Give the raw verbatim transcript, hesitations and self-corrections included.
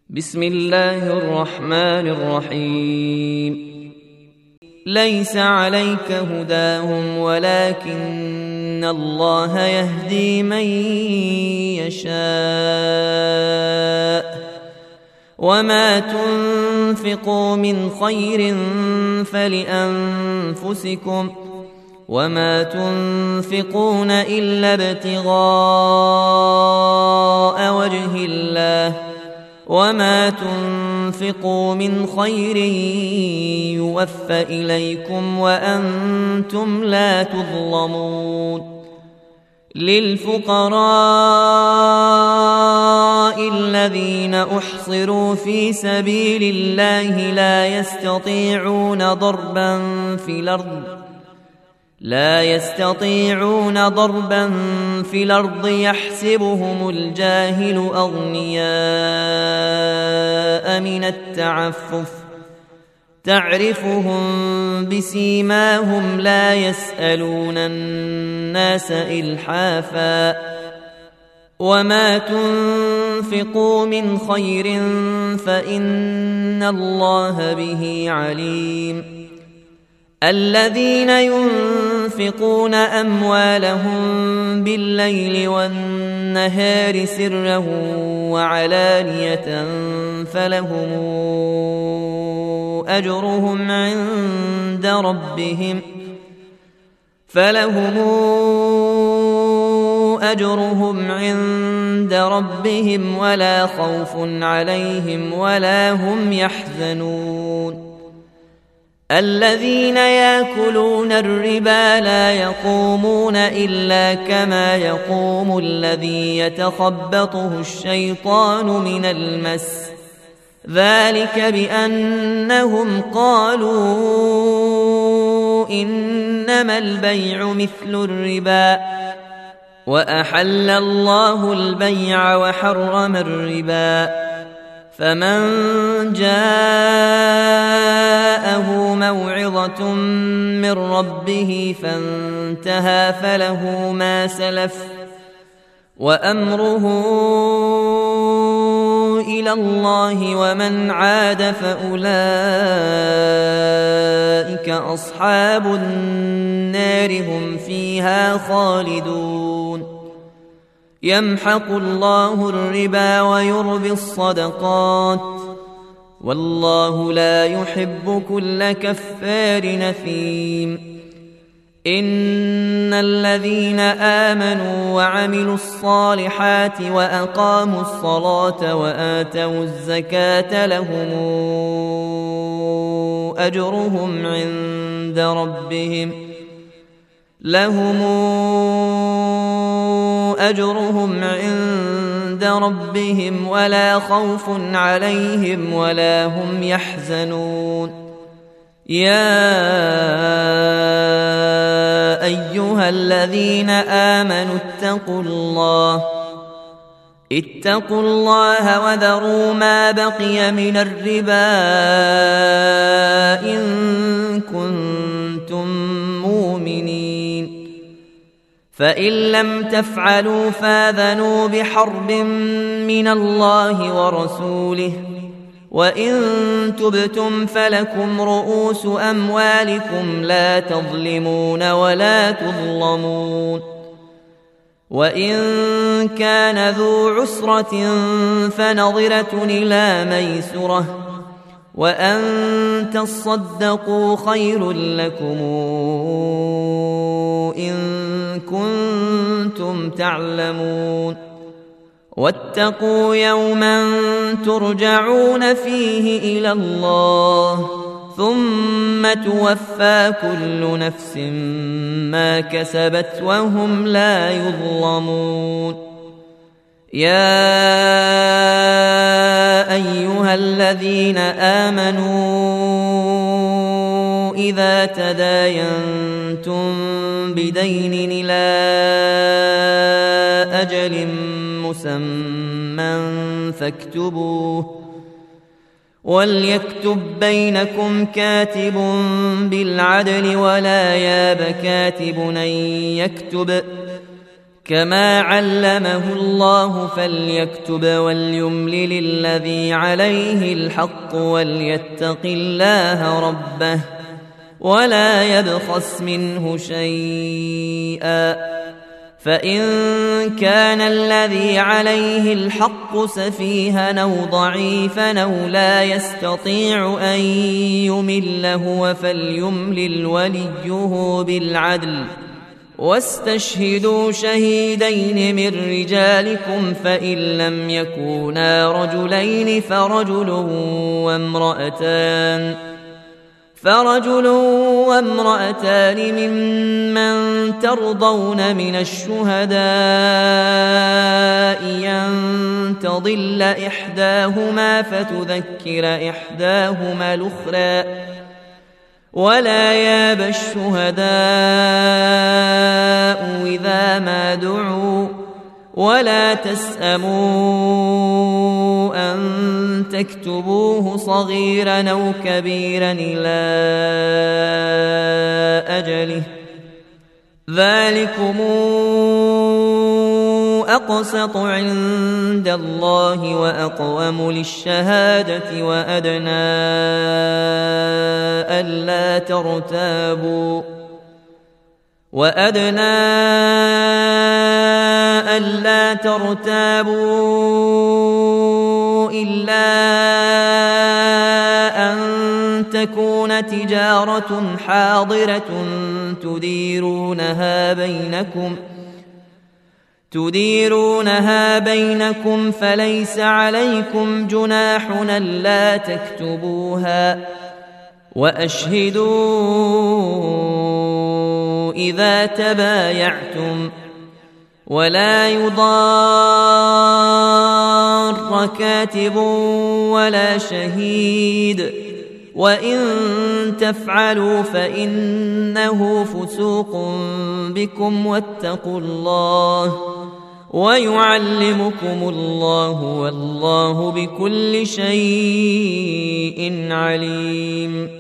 بسم الله الرحمن الرحيم. ليس عليك هداهم ولكن الله يهدي من يشاء وما تنفقوا من خير فلأنفسكم وما تنفقون إلا ابتغاء وجه الله وما تنفقوا من خير يوفى إليكم وأنتم لا تظلمون. للفقراء الذين أحصروا في سبيل الله لا يستطيعون ضربا في الأرض لا يستطيعون ضربا في الأرض يحسبهم الجاهل أغنياء من التعفف تعرفهم بسيماهم لا يسألون الناس إلحافا وما تنفقوا من خير فإن الله به عليم. الذين ينفقون أموالهم بالليل والنهار سرا وعلانية فلهم أجرهم عند ربهم فلهم أجرهم عند ربهم ولا خوف عليهم ولا هم يحزنون. الذين يأكلون الربا لا يقومون إلا كما يقوم الذي يتخبطه الشيطان من المس ذلك بأنهم قالوا إنما البيع مثل الربا وأحل الله البيع وحرم الربا. فمن جاءه موعظة من ربه فانتهى فله ما سلف وأمره إلى الله ومن عاد فأولئك أصحاب النار هم فيها خالدون. يمحق الله الربا ويربي الصدقات والله لا يحب كل كفار نثيم. إن الذين آمنوا وعملوا الصالحات وأقاموا الصلاة وآتوا الزكاة لهم أجرهم عند ربهم لهم أجرهم عند ربهم ولا خوف عليهم ولا هم يحزنون. يا أيها الذين آمنوا اتقوا الله اتقوا الله وذروا ما بقي من الربا إن كنتم مؤمنين فإن لم تفعلوا فاذنوا بحرب من الله ورسوله وإن تبتم فلكم رؤوس أموالكم لا تظلمون ولا تظلمون. وإن كان ذو عسرة فنظرة إلى ميسرة وأن تصدقوا خير لكم إن كنتم تعلمون. واتقوا يوما ترجعون فيه إلى الله ثم توفى كل نفس ما كسبت وهم لا يظلمون. يا أيها الذين آمنوا إذا تداينتم بدين إلى أجل مسمى فاكتبوه وليكتب بينكم كاتب بالعدل ولا ياب كاتب أن يكتب كما علمه الله فليكتب وليملل الذي عليه الحق وليتق الله ربه ولا يبخس منه شيئا فإن كان الذي عليه الحق سفيها أو ضعيفا أو لا يستطيع أن يمل هو فليملل وليه بالعدل واستشهدوا شهيدين من رجالكم فإن لم يكونا رجلين فرجل وامرأتان فرجل وامرأتان ممن ترضون من الشهداء أن تضل إحداهما فتذكر إحداهما الأخرى ولا يابى الشهداء إذا ما دعوا ولا تسأموا أن تكتبوه صغيرا أو كبيرا إلى أجله ذلكم أقسط عند الله وأقوم للشهادة وأدنى ألا ترتابوا وأدنى ألا ترتابوا إلا أن تكون تجارة حاضرة تديرونها بينكم تديرونها بينكم فليس عليكم جناح ألا تكتبوها وأشهدوا إذا تبايعتم ولا يضار كاتب ولا شهيد وإن تفعلوا فإنه فسوق بكم واتقوا الله ويعلمكم الله والله بكل شيء عليم